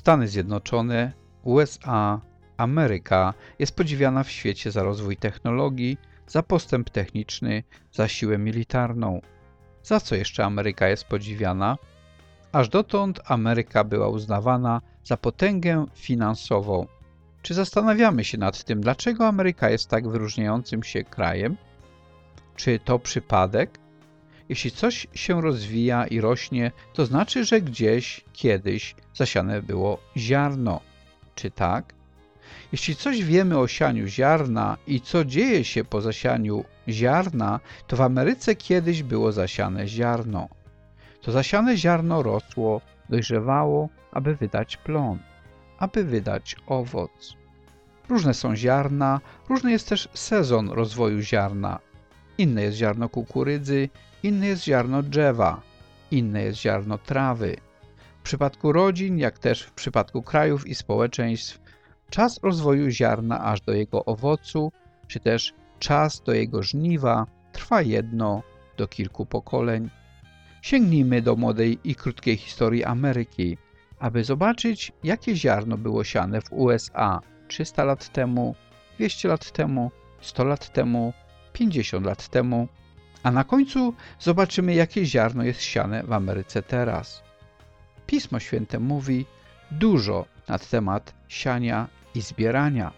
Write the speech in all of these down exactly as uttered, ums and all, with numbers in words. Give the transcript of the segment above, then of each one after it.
Stany Zjednoczone, U S A, Ameryka jest podziwiana w świecie za rozwój technologii, za postęp techniczny, za siłę militarną. Za co jeszcze Ameryka jest podziwiana? Aż dotąd Ameryka była uznawana za potęgę finansową. Czy zastanawiamy się nad tym, dlaczego Ameryka jest tak wyróżniającym się krajem? Czy to przypadek? Jeśli coś się rozwija i rośnie, to znaczy, że gdzieś, kiedyś zasiane było ziarno. Czy tak? Jeśli coś wiemy o sianiu ziarna i co dzieje się po zasianiu ziarna, to w Ameryce kiedyś było zasiane ziarno. To zasiane ziarno rosło, dojrzewało, aby wydać plon, aby wydać owoc. Różne są ziarna, różny jest też sezon rozwoju ziarna. Inne jest ziarno kukurydzy, inne jest ziarno drzewa, inne jest ziarno trawy. W przypadku rodzin, jak też w przypadku krajów i społeczeństw, czas rozwoju ziarna aż do jego owocu, czy też czas do jego żniwa trwa jedno do kilku pokoleń. Sięgnijmy do młodej i krótkiej historii Ameryki, aby zobaczyć, jakie ziarno było siane w U S A trzysta lat temu, dwieście lat temu, sto lat temu, pięćdziesiąt lat temu, a na końcu zobaczymy, jakie ziarno jest siane w Ameryce teraz. Pismo Święte mówi dużo na temat siania i zbierania.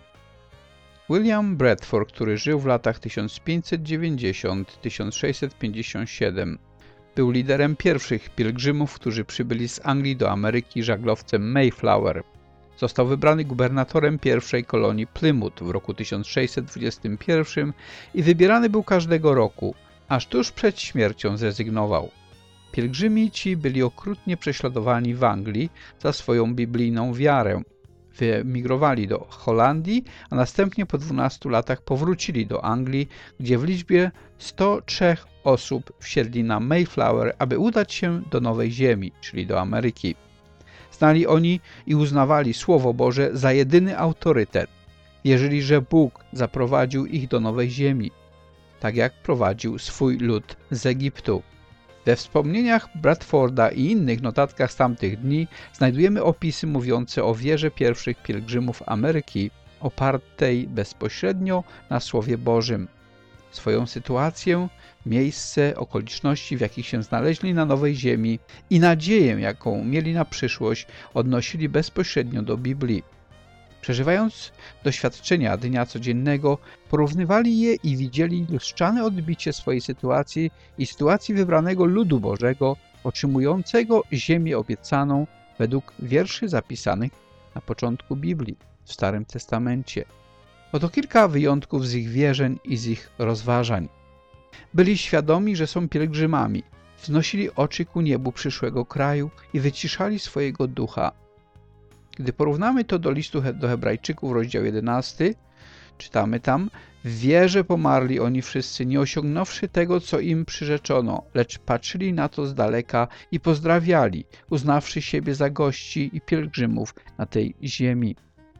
William Bradford, który żył w latach tysiąc pięćset dziewięćdziesiąt do tysiąc sześćset pięćdziesiąt siedem, był liderem pierwszych pielgrzymów, którzy przybyli z Anglii do Ameryki żaglowcem Mayflower. Został wybrany gubernatorem pierwszej kolonii Plymouth w roku tysiąc sześćset dwudziestym pierwszym i wybierany był każdego roku, aż tuż przed śmiercią zrezygnował. Pielgrzymi ci byli okrutnie prześladowani w Anglii za swoją biblijną wiarę. Wyemigrowali do Holandii, a następnie po dwunastu latach powrócili do Anglii, gdzie w liczbie sto trzech osób wsiedli na Mayflower, aby udać się do Nowej Ziemi, czyli do Ameryki. Znali oni i uznawali Słowo Boże za jedyny autorytet. Wierzyli, że Bóg zaprowadził ich do Nowej Ziemi, tak jak prowadził swój lud z Egiptu. We wspomnieniach Bradforda i innych notatkach z tamtych dni znajdujemy opisy mówiące o wierze pierwszych pielgrzymów Ameryki, opartej bezpośrednio na Słowie Bożym. Swoją sytuację, miejsce, okoliczności, w jakich się znaleźli na Nowej Ziemi i nadzieję, jaką mieli na przyszłość, odnosili bezpośrednio do Biblii. Przeżywając doświadczenia dnia codziennego, porównywali je i widzieli lustrzane odbicie swojej sytuacji i sytuacji wybranego ludu Bożego, otrzymującego ziemię obiecaną według wierszy zapisanych na początku Biblii w Starym Testamencie. Oto kilka wyjątków z ich wierzeń i z ich rozważań. Byli świadomi, że są pielgrzymami, wznosili oczy ku niebu przyszłego kraju i wyciszali swojego ducha. Gdy porównamy to do listu do Hebrajczyków, rozdział jedenasty, czytamy tam: w wierze pomarli oni wszyscy, nie osiągnąwszy tego, co im przyrzeczono, lecz patrzyli na to z daleka i pozdrawiali, uznawszy siebie za gości i pielgrzymów na tej ziemi.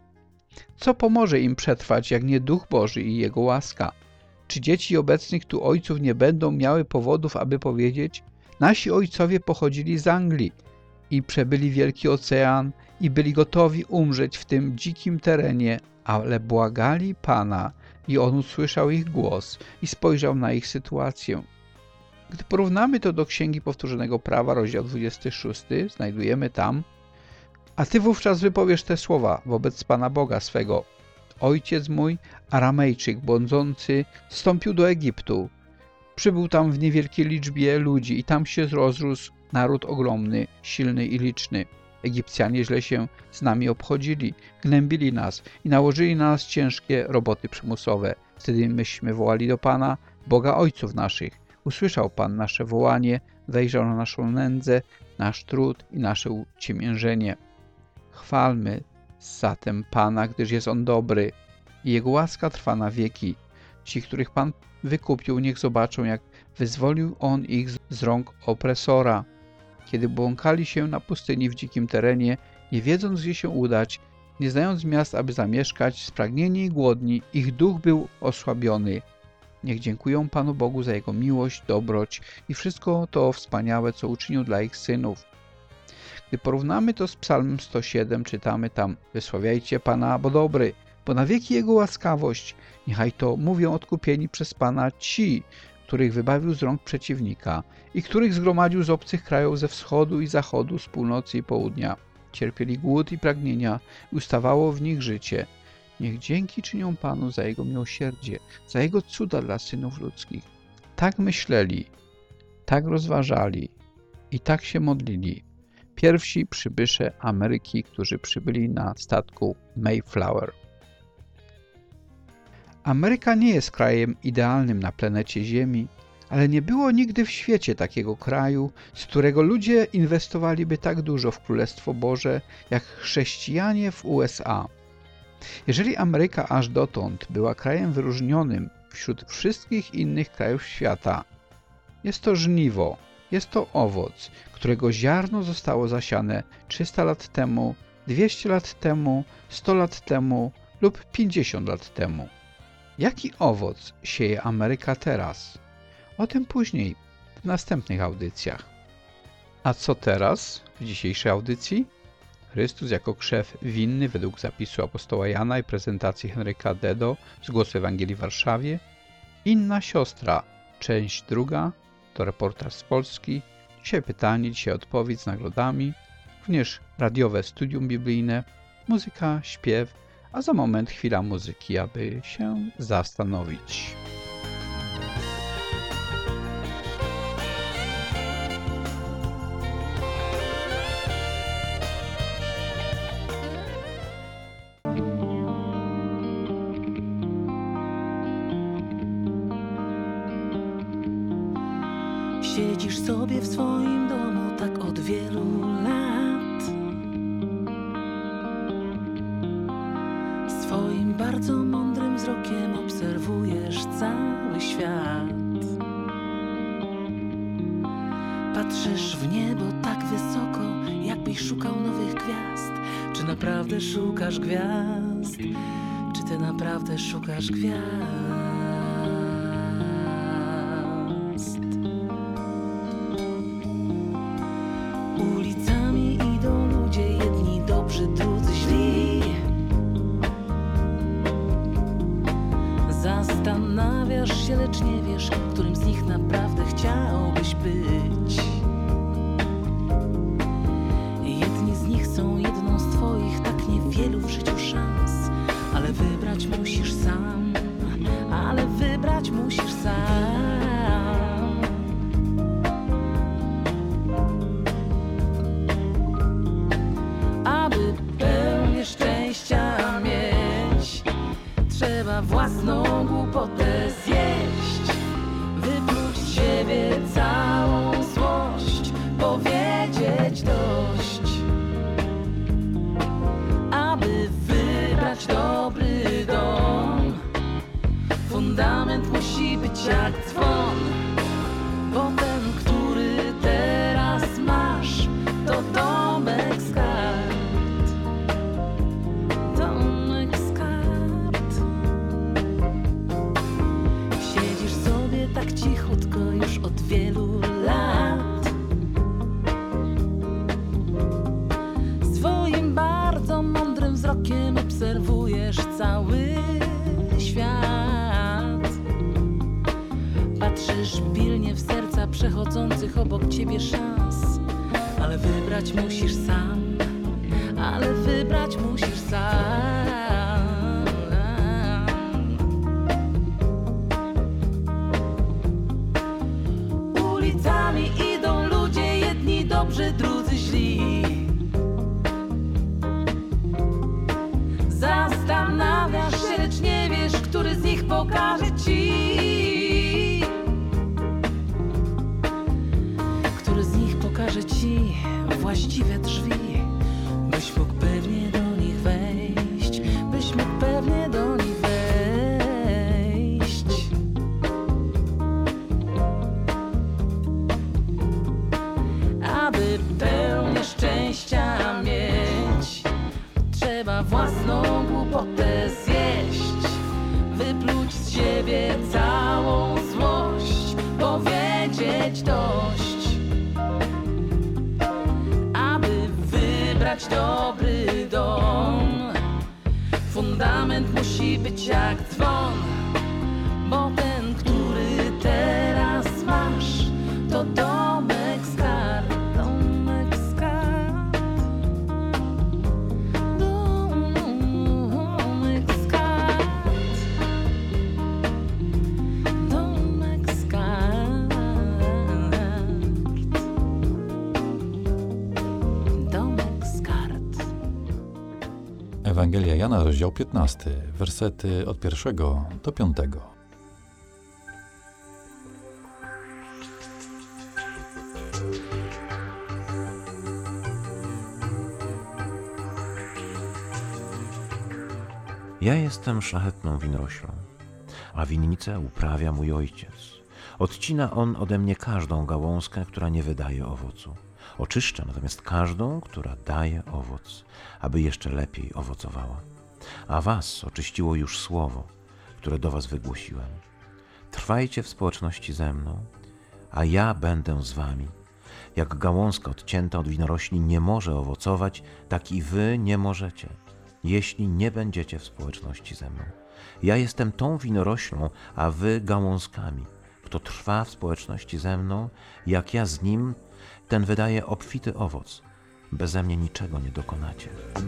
Co pomoże im przetrwać, jak nie Duch Boży i Jego łaska? Czy dzieci obecnych tu ojców nie będą miały powodów, aby powiedzieć: nasi ojcowie pochodzili z Anglii i przebyli Wielki Ocean i byli gotowi umrzeć w tym dzikim terenie, ale błagali Pana i On usłyszał ich głos i spojrzał na ich sytuację. Gdy porównamy to do Księgi Powtórzonego Prawa, rozdział dwudziesty szósty, znajdujemy tam: a ty wówczas wypowiesz te słowa wobec Pana Boga swego. Ojciec mój, Aramejczyk błądzący, wstąpił do Egiptu. Przybył tam w niewielkiej liczbie ludzi i tam się rozrósł naród ogromny, silny i liczny. Egipcjanie źle się z nami obchodzili, gnębili nas i nałożyli na nas ciężkie roboty przymusowe. Wtedy myśmy wołali do Pana, Boga ojców naszych. Usłyszał Pan nasze wołanie, wejrzał na naszą nędzę, nasz trud i nasze uciemiężenie. Chwalmy zatem Pana, gdyż jest On dobry i Jego łaska trwa na wieki. Ci, których Pan wykupił, niech zobaczą, jak wyzwolił On ich z rąk opresora. Kiedy błąkali się na pustyni w dzikim terenie, nie wiedząc, gdzie się udać, nie znając miast, aby zamieszkać, spragnieni i głodni, ich duch był osłabiony. Niech dziękują Panu Bogu za Jego miłość, dobroć i wszystko to wspaniałe, co uczynił dla ich synów. Gdy porównamy to z Psalmem sto siedem, czytamy tam: wysławiajcie Pana, bo dobry, bo na wieki Jego łaskawość. Niechaj to mówią odkupieni przez Pana ci, których wybawił z rąk przeciwnika i których zgromadził z obcych krajów ze wschodu i zachodu, z północy i południa. Cierpieli głód i pragnienia i ustawało w nich życie. Niech dzięki czynią Panu za Jego miłosierdzie, za Jego cuda dla synów ludzkich. Tak myśleli, tak rozważali i tak się modlili pierwsi przybysze Ameryki, którzy przybyli na statku Mayflower. Ameryka nie jest krajem idealnym na planecie Ziemi, ale nie było nigdy w świecie takiego kraju, z którego ludzie inwestowaliby tak dużo w Królestwo Boże, jak chrześcijanie w U S A. Jeżeli Ameryka aż dotąd była krajem wyróżnionym wśród wszystkich innych krajów świata, jest to żniwo, jest to owoc, którego ziarno zostało zasiane trzysta lat temu, dwieście lat temu, sto lat temu lub pięćdziesiąt lat temu. Jaki owoc sieje Ameryka teraz? O tym później, w następnych audycjach. A co teraz, w dzisiejszej audycji? Chrystus jako krzew winny według zapisu apostoła Jana i prezentacji Henryka Dedo z Głosu Ewangelii w Warszawie. Inna siostra, część druga, to reportaż z Polski. Dzisiaj pytanie, dzisiaj odpowiedź z nagrodami. Również radiowe studium biblijne, muzyka, śpiew, a za moment chwila muzyki, aby się zastanowić. Siedzisz sobie w swoim domu tak od wielu lat. Swoim bardzo mądrym wzrokiem obserwujesz cały świat. Patrzysz w niebo tak wysoko, jakbyś szukał nowych gwiazd. Czy naprawdę szukasz gwiazd? Czy ty naprawdę szukasz gwiazd? Ulicami idą ludzie, jedni dobrzy, drudzy źli. Zastanawiasz się, lecz nie wiesz, którym z nich naprawdę chciałbyś być. Jedni z nich są jedną z twoich tak niewielu w życiu szans. Ale wybrać musisz sam, ale wybrać musisz sam. Aby pełnię szczęścia mieć, trzeba własną głupotę zjeść, wypluć z siebie całą złość, powiedzieć dość. Aby wybrać dobry dom, fundament musi być jak dzwon, bo ten, który teraz masz, to domek z kart. Domek z kart. Siedzisz sobie tak cichutko już od wielu lat. Swoim bardzo mądrym wzrokiem obserwujesz cały świat. Patrzysz pilnie w serca przechodzących obok ciebie szans. Ale wybrać musisz sam, ale wybrać musisz sam. Ulicami idą ludzie, jedni dobrzy, drudzy źli. Zastanawiasz się, lecz nie wiesz, który z nich pokaże ci. Który z nich pokaże ci właściwe drzwi, byś mógł pewnie do nich wejść, byś mógł pewnie do nich wejść. Aby pełnię szczęścia mieć, trzeba własną głupotę zjeść, wypluć z siebie całą złość, powiedzieć dość. Aby dobry dom. Fundament musi być jak dzwon, bo ten, który teraz masz, to domek z kart. Domek z kart. Domek z kart. Domek z kart. Domek z kart. Ewangelia Jana, rozdział piętnasty, wersety od pierwszego do piątego. Ja jestem szlachetną winoroślą, a winnicę uprawia mój ojciec. Odcina on ode mnie każdą gałązkę, która nie wydaje owocu. Oczyszcza natomiast każdą, która daje owoc, aby jeszcze lepiej owocowała. A was oczyściło już słowo, które do was wygłosiłem. Trwajcie w społeczności ze mną, a ja będę z wami. Jak gałązka odcięta od winorośli nie może owocować, tak i wy nie możecie, jeśli nie będziecie w społeczności ze mną. Ja jestem tą winoroślą, a wy gałązkami. Kto trwa w społeczności ze mną, jak ja z nim, ten wydaje obfity owoc. Beze mnie niczego nie dokonacie.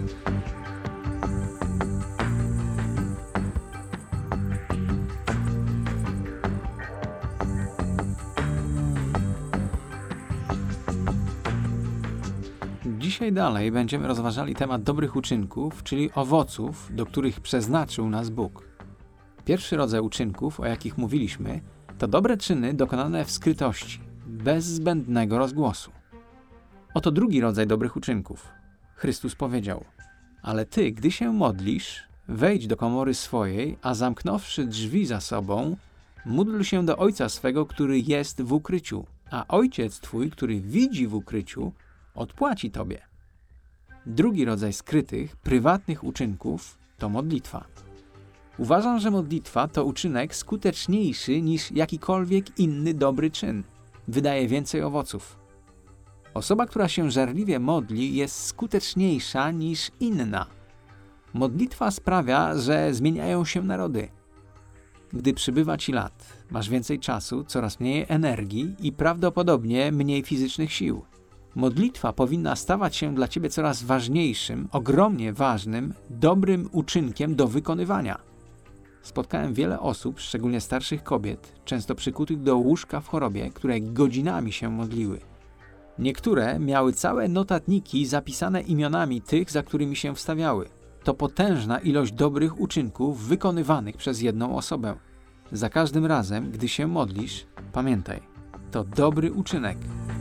Dzisiaj dalej będziemy rozważali temat dobrych uczynków, czyli owoców, do których przeznaczył nas Bóg. Pierwszy rodzaj uczynków, o jakich mówiliśmy, to dobre czyny dokonane w skrytości, bez zbędnego rozgłosu. Oto drugi rodzaj dobrych uczynków. Chrystus powiedział: ale ty, gdy się modlisz, wejdź do komory swojej, a zamknąwszy drzwi za sobą, módl się do Ojca swego, który jest w ukryciu, a Ojciec twój, który widzi w ukryciu, odpłaci tobie. Drugi rodzaj skrytych, prywatnych uczynków to modlitwa. Uważam, że modlitwa to uczynek skuteczniejszy niż jakikolwiek inny dobry czyn. Wydaje więcej owoców. Osoba, która się żarliwie modli, jest skuteczniejsza niż inna. Modlitwa sprawia, że zmieniają się narody. Gdy przybywa ci lat, masz więcej czasu, coraz mniej energii i prawdopodobnie mniej fizycznych sił. Modlitwa powinna stawać się dla ciebie coraz ważniejszym, ogromnie ważnym, dobrym uczynkiem do wykonywania. Spotkałem wiele osób, szczególnie starszych kobiet, często przykutych do łóżka w chorobie, które godzinami się modliły. Niektóre miały całe notatniki zapisane imionami tych, za którymi się wstawiały. To potężna ilość dobrych uczynków wykonywanych przez jedną osobę. Za każdym razem, gdy się modlisz, pamiętaj, to dobry uczynek.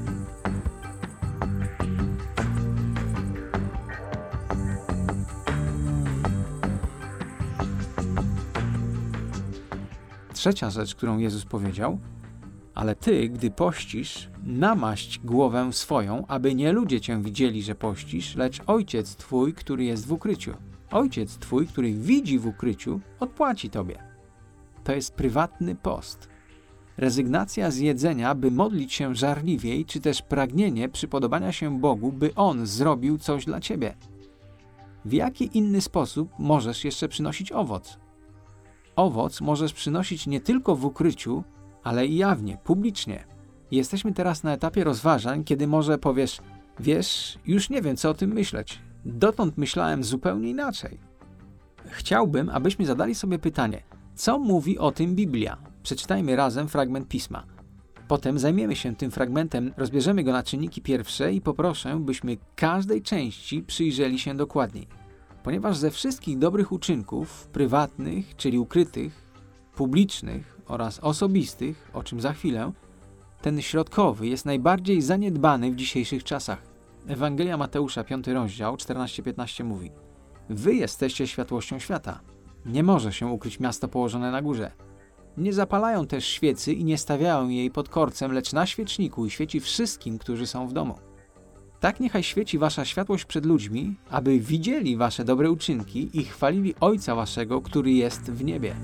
Trzecia rzecz, którą Jezus powiedział: ale ty, gdy pościsz, namaść głowę swoją, aby nie ludzie cię widzieli, że pościsz, lecz Ojciec twój, który jest w ukryciu. Ojciec twój, który widzi w ukryciu, odpłaci tobie. To jest prywatny post. Rezygnacja z jedzenia, by modlić się żarliwiej, czy też pragnienie przypodobania się Bogu, by On zrobił coś dla ciebie. W jaki inny sposób możesz jeszcze przynosić owoc? Owoc możesz przynosić nie tylko w ukryciu, ale i jawnie, publicznie. Jesteśmy teraz na etapie rozważań, kiedy może powiesz: wiesz, już nie wiem, co o tym myśleć. Dotąd myślałem zupełnie inaczej. Chciałbym, abyśmy zadali sobie pytanie: co mówi o tym Biblia? Przeczytajmy razem fragment Pisma. Potem zajmiemy się tym fragmentem, rozbierzemy go na czynniki pierwsze i poproszę, byśmy każdej części przyjrzeli się dokładniej. Ponieważ ze wszystkich dobrych uczynków, prywatnych, czyli ukrytych, publicznych oraz osobistych, o czym za chwilę, ten środkowy jest najbardziej zaniedbany w dzisiejszych czasach. Ewangelia Mateusza, piąty rozdział, czternaście piętnaście mówi: wy jesteście światłością świata. Nie może się ukryć miasto położone na górze. Nie zapalają też świecy i nie stawiają jej pod korcem, lecz na świeczniku i świeci wszystkim, którzy są w domu. Tak niechaj świeci wasza światłość przed ludźmi, aby widzieli wasze dobre uczynki i chwalili Ojca waszego, który jest w niebie.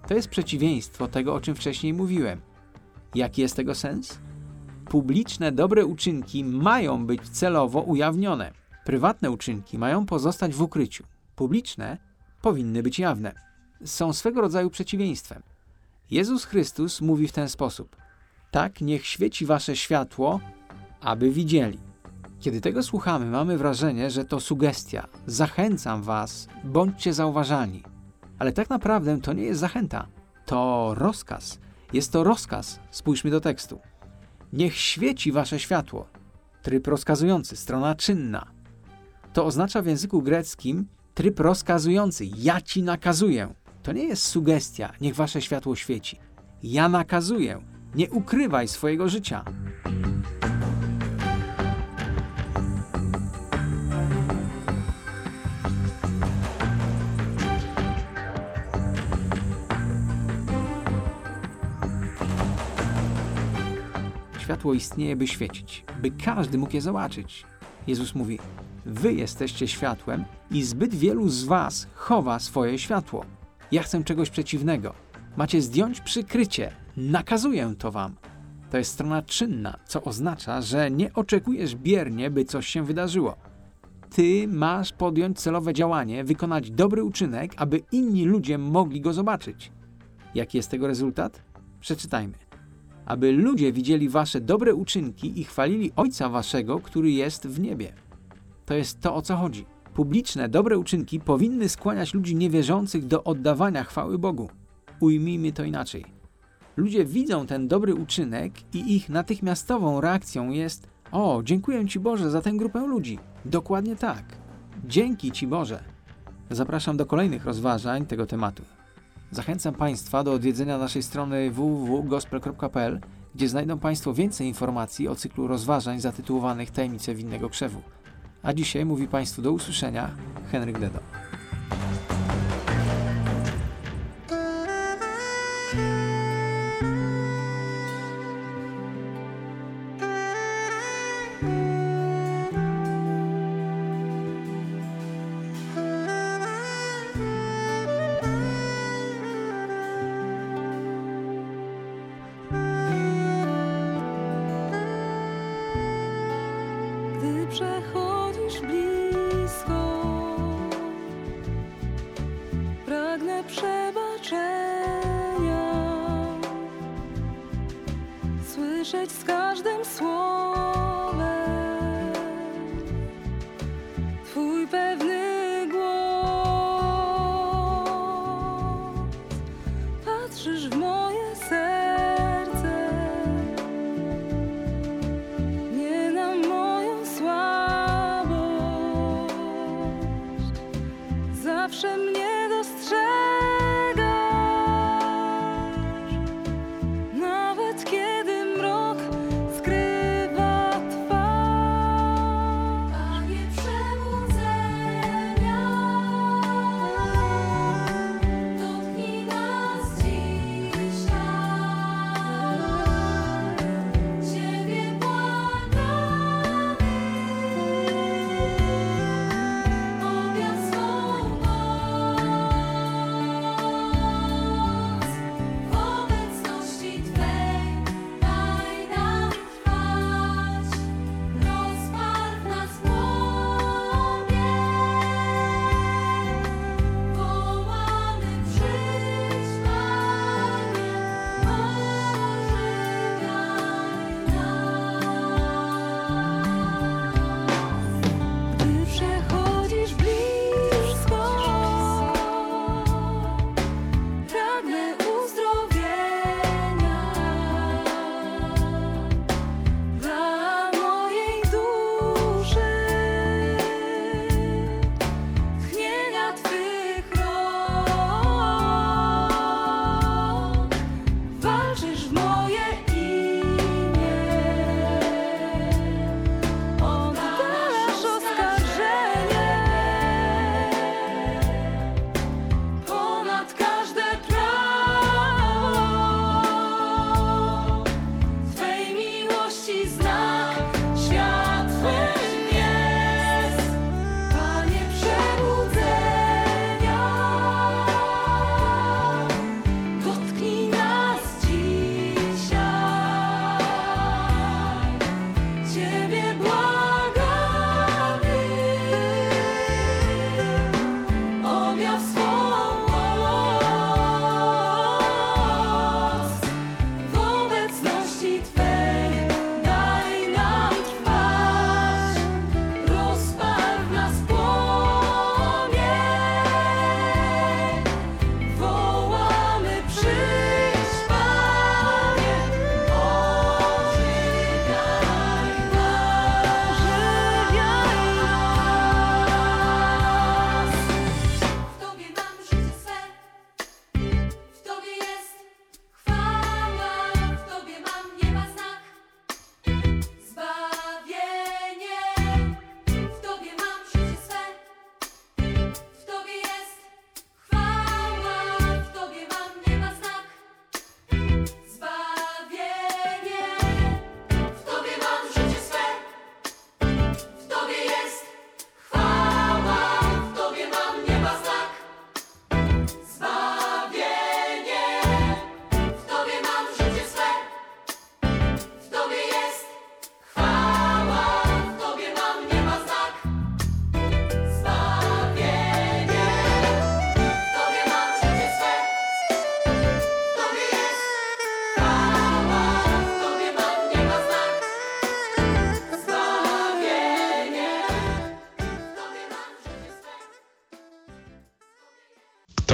To jest przeciwieństwo tego, o czym wcześniej mówiłem. Jaki jest tego sens? Publiczne dobre uczynki mają być celowo ujawnione. Prywatne uczynki mają pozostać w ukryciu. Publiczne powinny być jawne. Są swego rodzaju przeciwieństwem. Jezus Chrystus mówi w ten sposób: tak niech świeci wasze światło, aby widzieli. Kiedy tego słuchamy, mamy wrażenie, że to sugestia. Zachęcam was, bądźcie zauważalni. Ale tak naprawdę to nie jest zachęta. To rozkaz. Jest to rozkaz. Spójrzmy do tekstu. Niech świeci wasze światło. Tryb rozkazujący, strona czynna. To oznacza w języku greckim tryb rozkazujący. Ja ci nakazuję. To nie jest sugestia. Niech wasze światło świeci. Ja nakazuję. Nie ukrywaj swojego życia. Światło istnieje, by świecić, by każdy mógł je zobaczyć. Jezus mówi: wy jesteście światłem i zbyt wielu z was chowa swoje światło. Ja chcę czegoś przeciwnego. Macie zdjąć przykrycie. Nakazuję to wam. To jest strona czynna, co oznacza, że nie oczekujesz biernie, by coś się wydarzyło. Ty masz podjąć celowe działanie, wykonać dobry uczynek, aby inni ludzie mogli go zobaczyć. Jaki jest tego rezultat? Przeczytajmy. Aby ludzie widzieli wasze dobre uczynki i chwalili Ojca waszego, który jest w niebie. To jest to, o co chodzi. Publiczne, dobre uczynki powinny skłaniać ludzi niewierzących do oddawania chwały Bogu. Ujmijmy to inaczej. Ludzie widzą ten dobry uczynek i ich natychmiastową reakcją jest: o, dziękuję Ci Boże za tę grupę ludzi. Dokładnie tak. Dzięki Ci Boże. Zapraszam do kolejnych rozważań tego tematu. Zachęcam Państwa do odwiedzenia naszej strony w w w kropka gospel kropka p l, gdzie znajdą Państwo więcej informacji o cyklu rozważań zatytułowanych Tajemnice winnego krzewu. A dzisiaj mówi Państwu do usłyszenia Henryk Dedo. Gdy przechodzisz blisko, pragnę przebaczenia, słyszeć z każdym słowem Twój pewny głos. Patrzysz w moje serce, nie na moją słabość. Zawsze mnie dostrzegasz, nawet kiedy mrok skrywa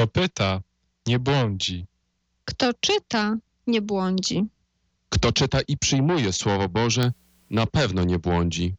Kto pyta, nie błądzi. Kto czyta, nie błądzi. Kto czyta i przyjmuje Słowo Boże, na pewno nie błądzi.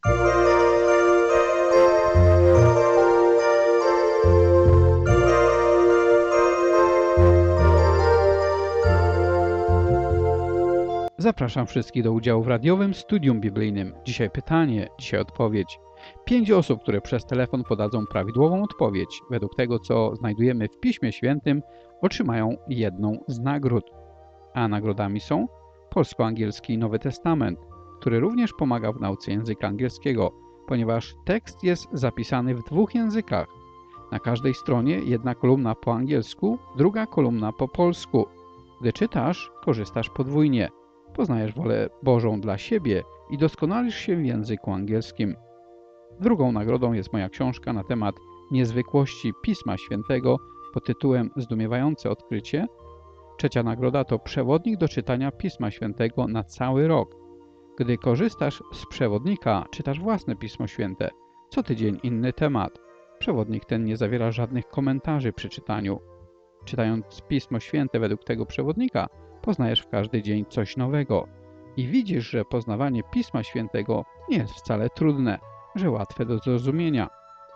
Zapraszam wszystkich do udziału w radiowym studium biblijnym. Dzisiaj pytanie, dzisiaj odpowiedź. Pięć osób, które przez telefon podadzą prawidłową odpowiedź, według tego, co znajdujemy w Piśmie Świętym, otrzymają jedną z nagród. A nagrodami są polsko-angielski Nowy Testament, który również pomaga w nauce języka angielskiego, ponieważ tekst jest zapisany w dwóch językach. Na każdej stronie jedna kolumna po angielsku, druga kolumna po polsku. Gdy czytasz, korzystasz podwójnie. Poznajesz wolę Bożą dla siebie i doskonalisz się w języku angielskim. Drugą nagrodą jest moja książka na temat niezwykłości Pisma Świętego pod tytułem Zdumiewające odkrycie. Trzecia nagroda to przewodnik do czytania Pisma Świętego na cały rok. Gdy korzystasz z przewodnika, czytasz własne Pismo Święte. Co tydzień inny temat. Przewodnik ten nie zawiera żadnych komentarzy przy czytaniu. Czytając Pismo Święte według tego przewodnika, poznajesz w każdy dzień coś nowego. I widzisz, że poznawanie Pisma Świętego nie jest wcale trudne, że łatwe do zrozumienia.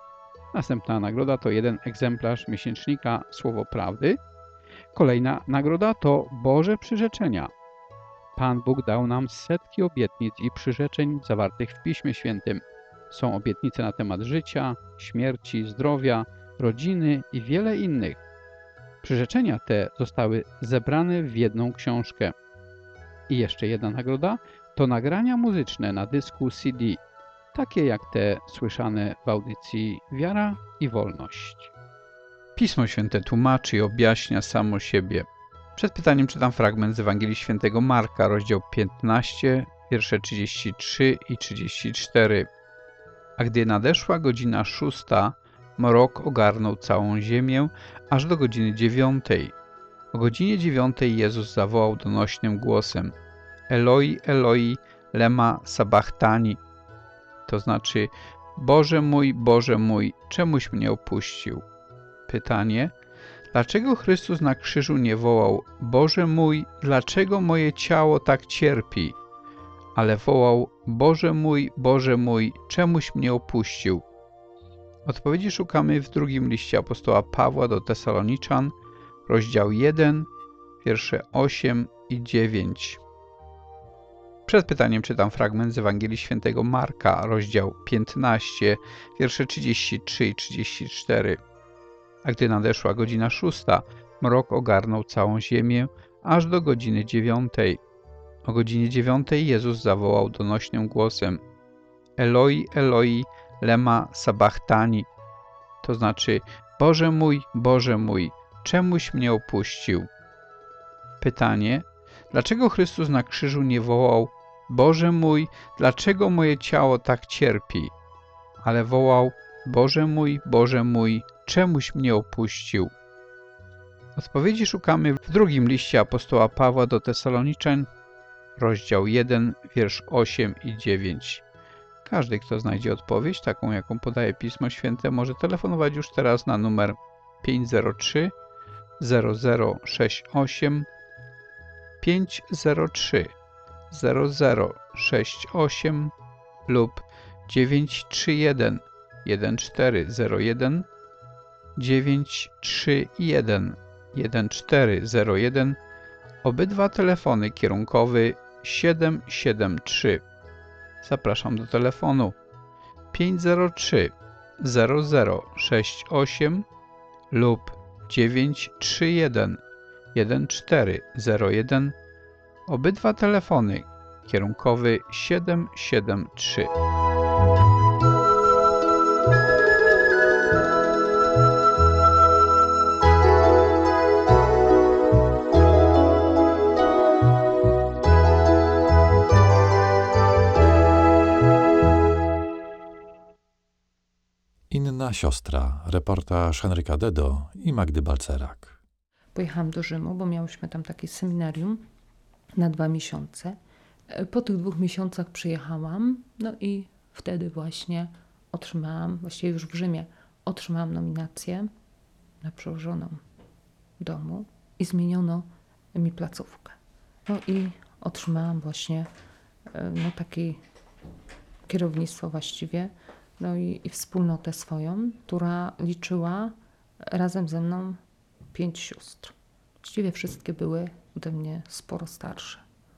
Następna nagroda to jeden egzemplarz miesięcznika Słowo Prawdy. Kolejna nagroda to Boże przyrzeczenia. Pan Bóg dał nam setki obietnic i przyrzeczeń zawartych w Piśmie Świętym. Są obietnice na temat życia, śmierci, zdrowia, rodziny i wiele innych. Przyrzeczenia te zostały zebrane w jedną książkę. I jeszcze jedna nagroda to nagrania muzyczne na dysku C D, takie jak te słyszane w audycji Wiara i Wolność. Pismo Święte tłumaczy i objaśnia samo siebie. Przed pytaniem czytam fragment z Ewangelii Świętego Marka, rozdział piętnasty, wiersze trzydzieści trzy i trzydzieści cztery. A gdy nadeszła godzina szósta, mrok ogarnął całą ziemię, aż do godziny dziewiątej. O godzinie dziewiątej Jezus zawołał donośnym głosem: Eloi, Eloi, lema sabachthani. To znaczy: Boże mój, Boże mój, czemuś mnie opuścił? Pytanie: dlaczego Chrystus na krzyżu nie wołał: Boże mój, dlaczego moje ciało tak cierpi? Ale wołał: Boże mój, Boże mój, czemuś mnie opuścił? Odpowiedzi szukamy w drugim liście apostoła Pawła do Tesaloniczan, rozdział jeden, wiersze osiem i dziewięć. Przed pytaniem czytam fragment z Ewangelii Świętego Marka, rozdział piętnasty, wiersze trzydzieści trzy i trzydzieści cztery. A gdy nadeszła godzina szósta, mrok ogarnął całą ziemię, aż do godziny dziewiątej. O godzinie dziewiątej Jezus zawołał donośnym głosem: Eloi, Eloi, lema sabachthani. To znaczy: Boże mój, Boże mój, czemuś mnie opuścił? Pytanie: dlaczego Chrystus na krzyżu nie wołał: Boże mój, dlaczego moje ciało tak cierpi? Ale wołał: Boże mój, Boże mój, czemuś mnie opuścił? Odpowiedzi szukamy w drugim liście apostoła Pawła do Tesaloniczan, rozdział jeden, wiersz osiem i dziewięć. Każdy, kto znajdzie odpowiedź, taką jaką podaje Pismo Święte, może telefonować już teraz na numer pięć zero trzy, zero zero sześć osiem, pięć zero trzy, zero zero sześć osiem lub dziewięć trzy jeden, jeden cztery zero jeden, dziewięć trzy jeden, jeden cztery zero jeden, obydwa telefony kierunkowy siedem siedem trzy. Zapraszam do telefonu pięć zero trzy, zero zero sześć osiem lub dziewięć trzy jeden, jeden cztery zero jeden, obydwa telefony kierunkowy siedem siedem trzy. Inna siostra, reportaż Henryka Dedo i Magdy Balcerak. Pojechałam do Rzymu, bo miałyśmy tam takie seminarium na dwa miesiące. Po tych dwóch miesiącach przyjechałam, no i wtedy właśnie otrzymałam, właściwie już w Rzymie, otrzymałam nominację na przełożoną domu i zmieniono mi placówkę. No i otrzymałam właśnie no, takie kierownictwo właściwie, no i, i wspólnotę swoją, która liczyła razem ze mną pięć sióstr. Właściwie wszystkie były ode mnie sporo starsze.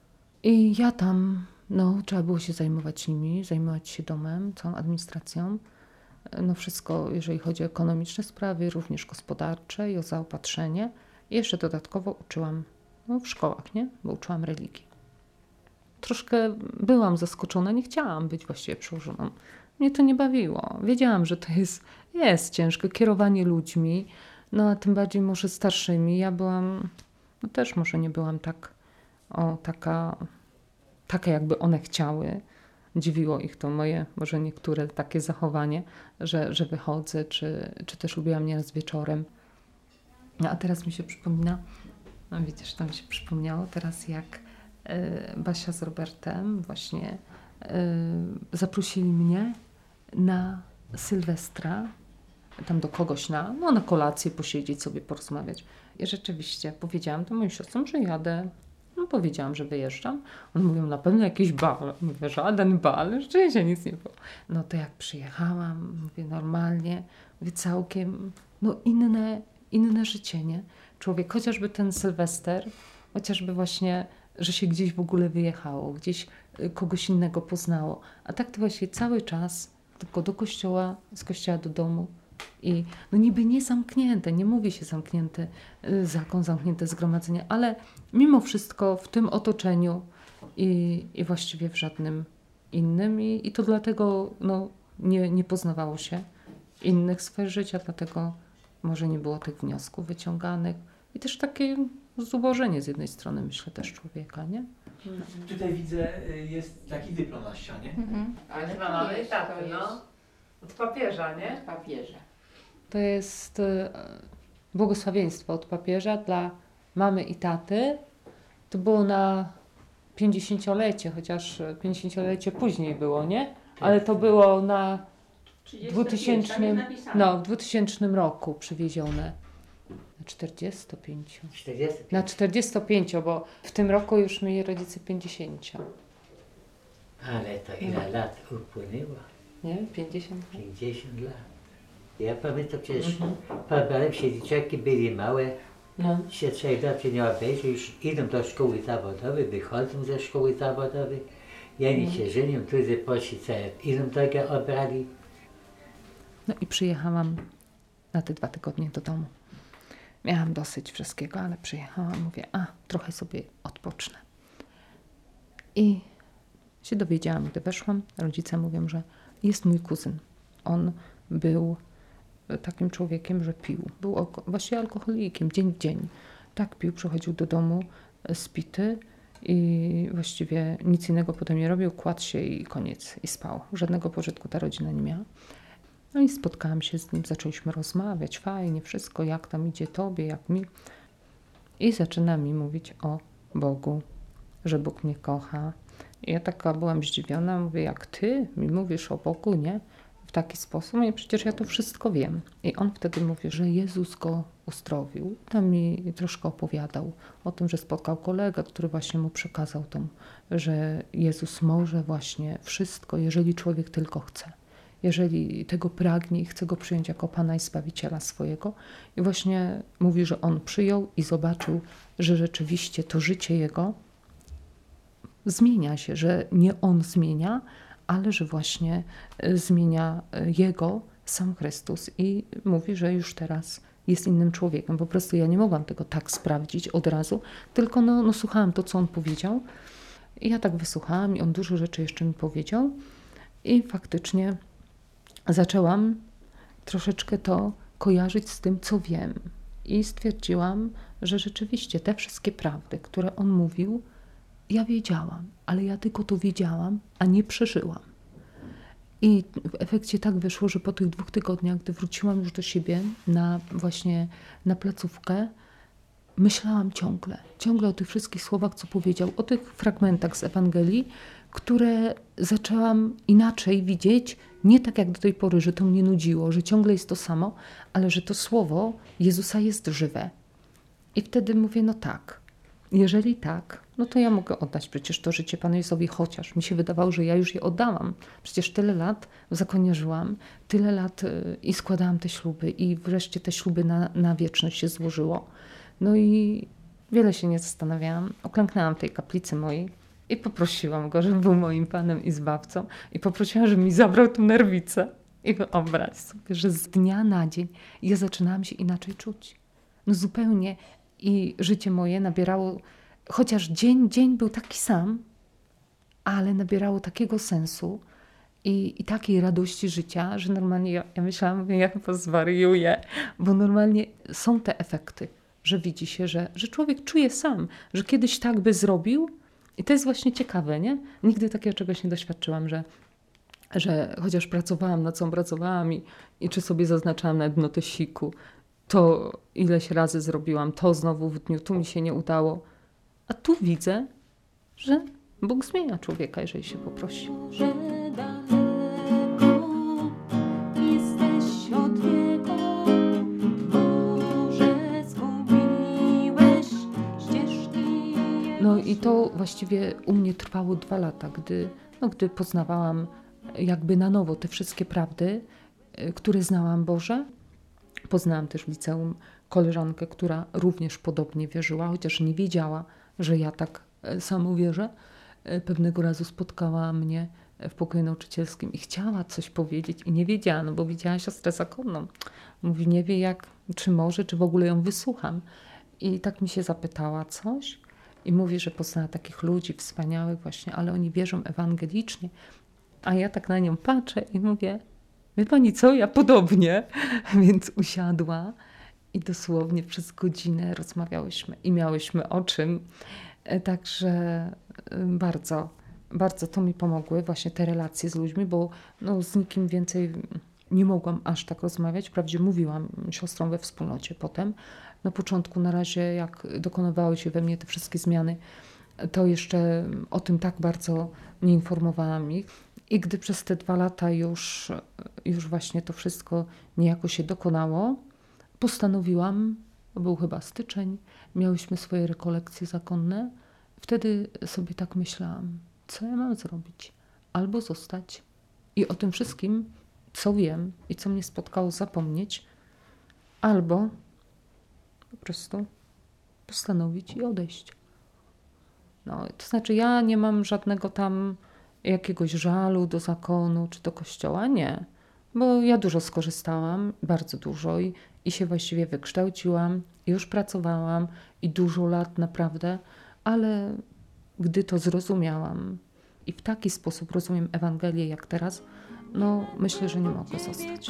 I ja tam, no trzeba było się zajmować nimi, zajmować się domem, całą administracją. No wszystko, jeżeli chodzi o ekonomiczne sprawy, również gospodarcze i o zaopatrzenie. I jeszcze dodatkowo uczyłam no, w szkołach, nie? Bo uczyłam religii. Troszkę byłam zaskoczona, nie chciałam być właściwie przełożoną. Mnie to nie bawiło. Wiedziałam, że to jest, jest ciężkie kierowanie ludźmi, no a tym bardziej może starszymi. Ja byłam, no też może nie byłam tak, o, taka, taka jakby one chciały. Dziwiło ich to moje, może niektóre takie zachowanie, że, że wychodzę, czy, czy też lubiłam nieraz wieczorem. No a teraz mi się przypomina, no widzisz, to mi się przypomniało teraz, jak y, Basia z Robertem właśnie y, zaprosili mnie na Sylwestra, tam do kogoś na, no, na kolację posiedzieć sobie, porozmawiać. I rzeczywiście powiedziałam to moim siostrom, że jadę. No powiedziałam, że wyjeżdżam. On mówią, na pewno jakiś bal. Mówię, żaden bal, rzeczywiście nic nie było. No to jak przyjechałam, mówię, normalnie, mówię, całkiem, no inne, inne życie, nie? Człowiek, chociażby ten Sylwester, chociażby właśnie, że się gdzieś w ogóle wyjechało, gdzieś kogoś innego poznało. A tak to właśnie cały czas, tylko do kościoła, z kościoła do domu. I no niby nie zamknięte, nie mówi się zamknięty zakon, zamknięte zgromadzenie, ale mimo wszystko w tym otoczeniu i, i właściwie w żadnym innym. I, i to dlatego no, nie, nie poznawało się innych sfer życia, dlatego może nie było tych wniosków wyciąganych. I też takie zubożenie z jednej strony, myślę, też człowieka, nie? Tutaj widzę, jest taki dyplom na ścianie. Mhm. Ale to mamy etapy, no. Od papieża, nie? Od papieża. To jest y, błogosławieństwo od papieża dla mamy i taty. To było na pięćdziesięciolecie, chociaż pięćdziesięciolecie później było, nie? Ale to było na dwutysięcznym, no, w dwutysięcznym roku przywiezione. Na czterdzieści pięć. czterdzieści pięć. Na czterdzieści pięć, bo w tym roku już mieli rodzice pięćdziesiąt. Ale to ile No. lat upłynęło? Nie? pięćdziesiąt. pięćdziesiąt lat. Ja pamiętam przecież, Mhm. pamiętam się dzieciaki byli małe, No. się trzech lat nie obejrzy, już idą do szkoły zawodowej, wychodzą ze szkoły zawodowej. Jedni Mhm. się żenią, drudzy poszli sobie inną drogę obrali. No i przyjechałam na te dwa tygodnie do domu. Miałam dosyć wszystkiego, ale przyjechałam, mówię, a trochę sobie odpocznę. I się dowiedziałam, gdy weszłam, rodzice mówią, że jest mój kuzyn. On był takim człowiekiem, że pił. Był alko- właściwie alkoholikiem, dzień w dzień. Tak pił, przychodził do domu spity i właściwie nic innego potem nie robił, kładł się i koniec, i spał. Żadnego pożytku ta rodzina nie miała. No i spotkałam się z nim, zaczęliśmy rozmawiać, fajnie, wszystko, jak tam idzie tobie, jak mi. I zaczyna mi mówić o Bogu, że Bóg mnie kocha. I ja taka byłam zdziwiona, mówię, jak ty mi mówisz o Bogu, nie? W taki sposób, no i przecież ja to wszystko wiem. I on wtedy mówi, że Jezus go uzdrowił. Tam mi troszkę opowiadał o tym, że spotkał kolegę, który właśnie mu przekazał tą, że Jezus może właśnie wszystko, jeżeli człowiek tylko chce. Jeżeli tego pragnie i chce go przyjąć jako Pana i Zbawiciela swojego. I właśnie mówi, że on przyjął i zobaczył, że rzeczywiście to życie jego zmienia się, że nie on zmienia, ale że właśnie zmienia jego sam Chrystus. I mówi, że już teraz jest innym człowiekiem. Po prostu ja nie mogłam tego tak sprawdzić od razu, tylko no, no słuchałam to, co on powiedział. I ja tak wysłuchałam i on dużo rzeczy jeszcze mi powiedział. I faktycznie zaczęłam troszeczkę to kojarzyć z tym, co wiem. I stwierdziłam, że rzeczywiście te wszystkie prawdy, które on mówił, ja wiedziałam, ale ja tylko to wiedziałam, a nie przeżyłam. I w efekcie tak wyszło, że po tych dwóch tygodniach, gdy wróciłam już do siebie na właśnie na placówkę, myślałam ciągle, ciągle o tych wszystkich słowach, co powiedział, o tych fragmentach z Ewangelii, które zaczęłam inaczej widzieć, nie tak jak do tej pory, że to mnie nudziło, że ciągle jest to samo, ale że to słowo Jezusa jest żywe. I wtedy mówię, no tak, jeżeli tak, no to ja mogę oddać przecież to życie Panu Jezusowi, chociaż mi się wydawało, że ja już je oddałam. Przecież tyle lat w zakonie żyłam, tyle lat y, i składałam te śluby i wreszcie te śluby na, na wieczność się złożyło. No i wiele się nie zastanawiałam, uklęknęłam w tej kaplicy mojej i poprosiłam Go, żeby był moim Panem i Zbawcą i poprosiłam, żeby mi zabrał tą nerwicę. I wyobraź sobie, że z dnia na dzień ja zaczynałam się inaczej czuć. No zupełnie. I życie moje nabierało, chociaż dzień, dzień był taki sam, ale nabierało takiego sensu i, i takiej radości życia, że normalnie ja, ja myślałam, mówię, ja chyba zwariuję, bo normalnie są te efekty, że widzi się, że, że człowiek czuje sam, że kiedyś tak by zrobił i to jest właśnie ciekawe, nie? Nigdy takiego czegoś nie doświadczyłam, że że chociaż pracowałam, na co pracowałam i, i czy sobie zaznaczałam na notesiku, to ileś razy zrobiłam, to znowu w dniu, tu mi się nie udało. A tu widzę, że Bóg zmienia człowieka, jeżeli się poprosi. Że daleko jesteś od Niego, może zgubiłeś ścieżki. No i to właściwie u mnie trwało dwa lata, gdy, no, gdy poznawałam jakby na nowo te wszystkie prawdy, które znałam Boże. Poznałam też w liceum koleżankę, która również podobnie wierzyła, chociaż nie wiedziała, że ja tak samo wierzę. Pewnego razu spotkała mnie w pokoju nauczycielskim i chciała coś powiedzieć i nie wiedziała, no bo widziała siostrę zakonną. Mówi, nie wie jak, czy może, czy w ogóle ją wysłucham. I tak mi się zapytała coś i mówi, że poznała takich ludzi wspaniałych właśnie, ale oni wierzą ewangelicznie. A ja tak na nią patrzę i mówię, wie pani co, ja podobnie. Więc usiadła i dosłownie przez godzinę rozmawiałyśmy i miałyśmy o czym. Także bardzo, bardzo to mi pomogły właśnie te relacje z ludźmi, bo no, z nikim więcej nie mogłam aż tak rozmawiać. Wprawdzie mówiłam siostrom we wspólnocie potem. Na początku na razie jak dokonywały się we mnie te wszystkie zmiany, to jeszcze o tym tak bardzo nie informowałam ich. I gdy przez te dwa lata już, już właśnie to wszystko niejako się dokonało, postanowiłam, był chyba styczeń, miałyśmy swoje rekolekcje zakonne. Wtedy sobie tak myślałam, co ja mam zrobić? Albo zostać i o tym wszystkim, co wiem i co mnie spotkało, zapomnieć, albo po prostu postanowić i odejść. No, to znaczy ja nie mam żadnego tam jakiegoś żalu do zakonu czy do kościoła, nie. Bo ja dużo skorzystałam, bardzo dużo i, i się właściwie wykształciłam, już pracowałam i dużo lat naprawdę, ale gdy to zrozumiałam i w taki sposób rozumiem Ewangelię jak teraz, no myślę, że nie mogę zostać.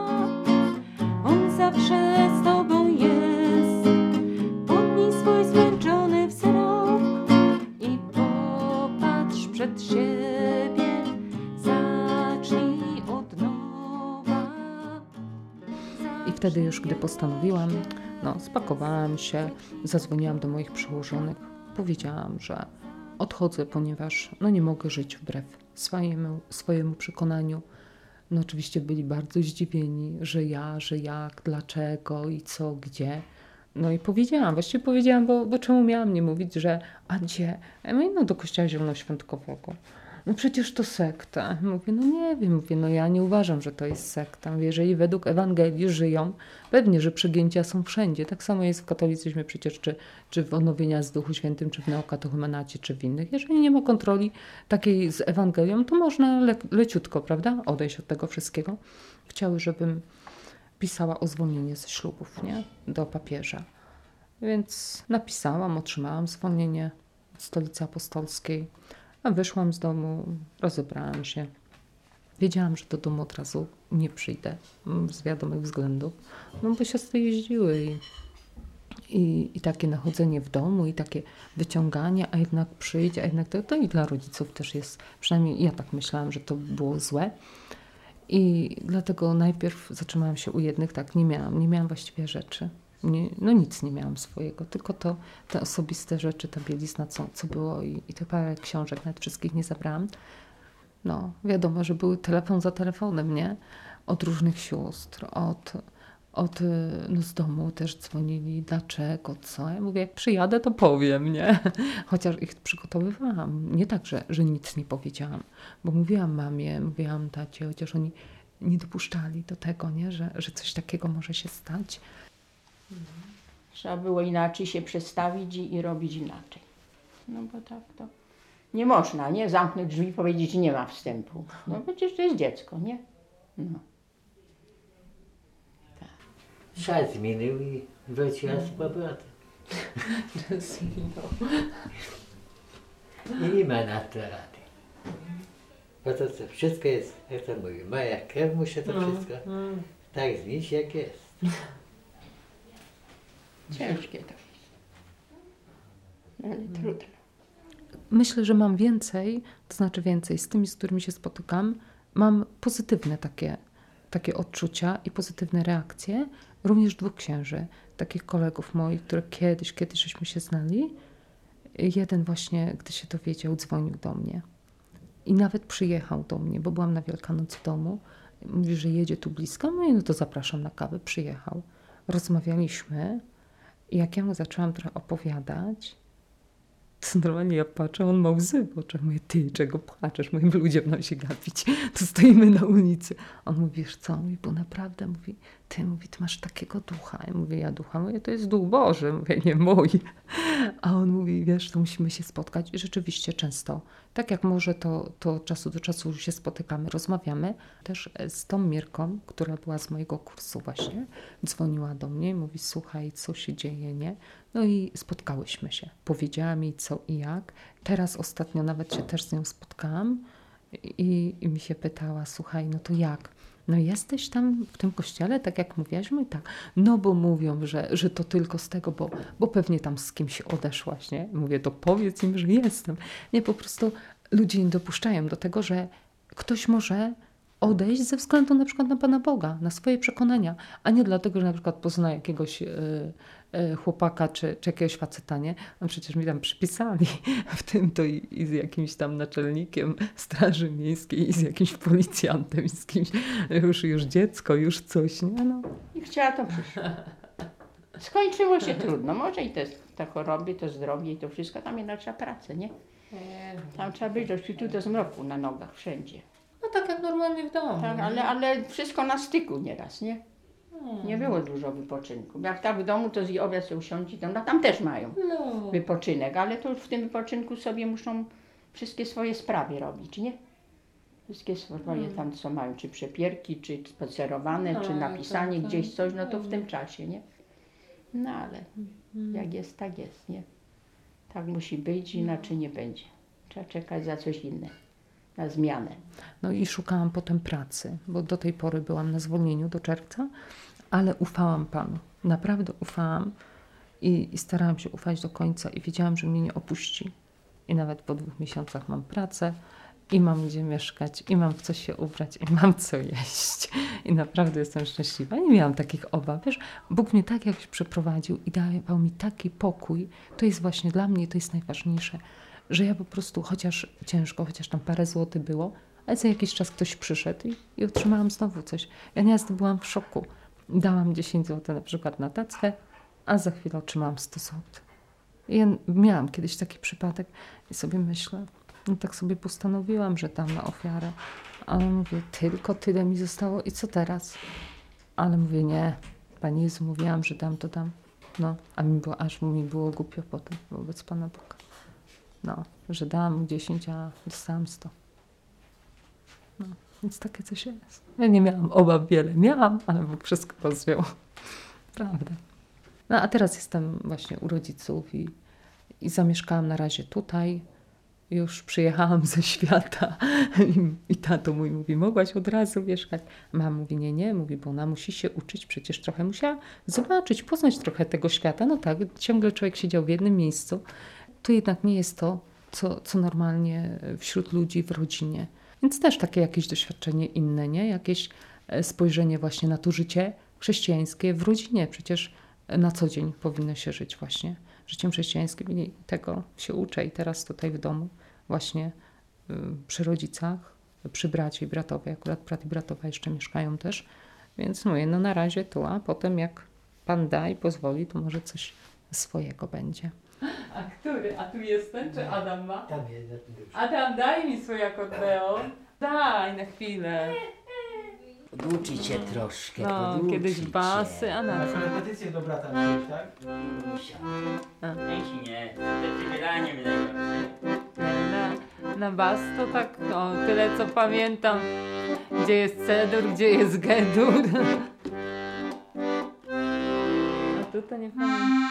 On zawsze z tobą jest, podnij swój zmęczony wzrok i popatrz przed siebie, zacznij od nowa. I wtedy już, gdy postanowiłam, no spakowałam się, zadzwoniłam do moich przełożonych, powiedziałam, że odchodzę, ponieważ no nie mogę żyć wbrew swojemu, swojemu przekonaniu. No oczywiście byli bardzo zdziwieni, że ja, że jak, dlaczego i co, gdzie. No i powiedziałam, właściwie powiedziałam, bo, bo czemu miałam nie mówić, że a gdzie? Ja mówię, no do kościoła zielonoświątkowego. No przecież to sekta. Mówię, no nie wiem, mówię, no ja nie uważam, że to jest sekta. Mówię, jeżeli według Ewangelii żyją, pewnie, że przegięcia są wszędzie. Tak samo jest w katolicyzmie przecież, czy, czy w odnowienia z Duchu Świętym, czy w neokatechumenacie, czy w innych. Jeżeli nie ma kontroli takiej z Ewangelią, to można le, leciutko, prawda, odejść od tego wszystkiego. Chciały, żebym pisała o zwolnienie ze ślubów, nie? Do papieża. Więc napisałam, otrzymałam zwolnienie od Stolicy Apostolskiej. A wyszłam z domu, rozebrałam się. Wiedziałam, że do domu od razu nie przyjdę z wiadomych względów, no bo siostry jeździły i, i, i takie nachodzenie w domu i takie wyciąganie, a jednak przyjść, a jednak to, to i dla rodziców też jest, przynajmniej ja tak myślałam, że to było złe. I dlatego najpierw zatrzymałam się u jednych, tak, nie miałam, nie miałam właściwie rzeczy. Nie, no nic nie miałam swojego, tylko to te osobiste rzeczy, ta bielizna, co, co było i, i te parę książek, nawet wszystkich nie zabrałam. No, wiadomo, że był telefon za telefonem, nie? Od różnych sióstr, od, od, no z domu też dzwonili, dlaczego, co. Ja mówię, jak przyjadę, to powiem, nie? Chociaż ich przygotowywałam. Nie tak, że, że nic nie powiedziałam, bo mówiłam mamie, mówiłam tacie, chociaż oni nie dopuszczali do tego, nie? Że, że coś takiego może się stać. Trzeba było inaczej się przestawić i, i robić inaczej. No bo tak to nie można, nie? Zamknąć drzwi i powiedzieć, że nie ma wstępu. No przecież to jest dziecko, nie? No. Czas minął i wróciła z powrotem. Czas minął. I nie ma na to rady. Bo to co, wszystko jest, jak to mówię, moja krew, muszę to wszystko tak znieść, jak jest. Ciężkie to jest. Ale trudno. Myślę, że mam więcej, to znaczy więcej, z tymi, z którymi się spotykam, mam pozytywne takie, takie odczucia i pozytywne reakcje. Również dwóch księży, takich kolegów moich, które kiedyś, kiedyś żeśmy się znali. Jeden właśnie, gdy się dowiedział, dzwonił do mnie. I nawet przyjechał do mnie, bo byłam na Wielkanoc w domu. Mówi, że jedzie tu blisko. No i no to zapraszam na kawę. Przyjechał. Rozmawialiśmy. I jak ja mu zaczęłam trochę opowiadać, to normalnie ja patrzę, on ma łzy w oczach. Mówię, ty, czego płaczesz? Mówię, ludzie będą się gapić. To stoimy na ulicy. On mówi, wiesz co? Mówi, bo naprawdę, mówi, ty, mówi, ty masz takiego ducha. Ja mówię, ja ducha? Mówię, to jest duch Boży. Mówię, nie mój. A on mówi, wiesz, to musimy się spotkać. I rzeczywiście często, tak jak może, to, to od czasu do czasu się spotykamy, rozmawiamy. Też z tą Mirką, która była z mojego kursu właśnie, dzwoniła do mnie i mówi, słuchaj, co się dzieje, nie? No i spotkałyśmy się. Powiedziała mi co i jak. Teraz ostatnio nawet się też z nią spotkałam i, i mi się pytała, słuchaj, no to jak? No jesteś tam w tym kościele, tak jak mówiłaś? Mówię, tak. No bo mówią, że, że to tylko z tego, bo, bo pewnie tam z kimś odeszłaś, nie? Mówię, to powiedz im, że jestem. Nie, po prostu ludzie nie dopuszczają do tego, że ktoś może odejść ze względu na przykład na Pana Boga, na swoje przekonania, a nie dlatego, że na przykład pozna jakiegoś y, y, chłopaka czy, czy jakiegoś faceta, nie? No przecież mi tam przypisali w tym to i, i z jakimś tam naczelnikiem Straży Miejskiej i z jakimś policjantem i z kimś, już, już dziecko, już coś, nie? No. I chciała, to przyszło. Skończyło się trudno. Może i te, te choroby, to zdrowie i to wszystko, tam jednak trzeba pracę, nie? Tam trzeba być do świtu do zmroku na nogach, wszędzie. No tak jak normalnie w domu. Tak, ale, ale wszystko na styku nieraz, nie? Nie było dużo wypoczynku. Jak tak w domu, to z obiad się usiądzie, tam, no tam też mają No. wypoczynek, ale to już w tym wypoczynku sobie muszą wszystkie swoje sprawy robić, nie? Wszystkie swoje tam, co mają, czy przepierki, czy spacerowane, czy Tak, napisanie tak, gdzieś tak. coś, no to w tym czasie, nie? No ale jak jest, tak jest, nie? Tak musi być, inaczej nie będzie. Trzeba czekać za coś innego, na zmianę. No i szukałam potem pracy, bo do tej pory byłam na zwolnieniu do czerwca, ale ufałam Panu. Naprawdę ufałam i, i starałam się ufać do końca i wiedziałam, że mnie nie opuści. I nawet po dwóch miesiącach mam pracę i mam gdzie mieszkać, i mam w co się ubrać, i mam co jeść. I naprawdę jestem szczęśliwa. Nie miałam takich obaw. Wiesz, Bóg mnie tak jakoś przeprowadził i dawał mi taki pokój. To jest właśnie dla mnie, to jest najważniejsze, że ja po prostu, chociaż ciężko, chociaż tam parę złotych było, ale za jakiś czas ktoś przyszedł i, i otrzymałam znowu coś. Ja nieraz byłam w szoku. Dałam dziesięć złotych na przykład na tackę, a za chwilę otrzymałam sto złotych. I ja miałam kiedyś taki przypadek i sobie myślę, no tak sobie postanowiłam, że dam na ofiarę. Ale mówię, tylko tyle mi zostało i co teraz? Ale mówię, nie, Panie Jezu, mówiłam, że dam, to dam. No, a mi było, aż mi było głupio potem wobec Pana Boga. No, że dałam mu dziesięć, a dostałam sto. No, więc takie coś jest. Ja nie miałam obaw wiele. Miałam, ale Bóg wszystko rozwiął. Prawda. No, a teraz jestem właśnie u rodziców i, i zamieszkałam na razie tutaj. Już przyjechałam ze świata i, i tato mój mówi, mogłaś od razu mieszkać. Mama mówi, nie, nie, mówi, bo ona musi się uczyć, przecież trochę musiała zobaczyć, poznać trochę tego świata. No tak, ciągle człowiek siedział w jednym miejscu. To jednak nie jest to, co, co normalnie wśród ludzi w rodzinie. Więc też takie jakieś doświadczenie inne, nie? Jakieś spojrzenie właśnie na to życie chrześcijańskie w rodzinie. Przecież na co dzień powinno się żyć właśnie życiem chrześcijańskim i tego się uczę. I teraz tutaj w domu właśnie y, przy rodzicach, przy braci i bratowie, akurat brat i bratowa jeszcze mieszkają też, Więc mówię, no na razie tu, a potem jak Pan da i pozwoli, to może coś swojego będzie. A który? A tu jest ten, czy Adam ma? Tam jest. na tym dużym. Adam, daj mi swój akordeon. Daj na chwilę. Poduczyć się troszkę, No, poduczyć kiedyś się. basy, a na Na co? korepetycję do brata przyjść, tak? A. Jeśli nie, to ci wydanie najgorsze. Na, na bas to tak, no, tyle co pamiętam. Gdzie jest C-dur, gdzie jest G-dur. A tu to nie pamiętam.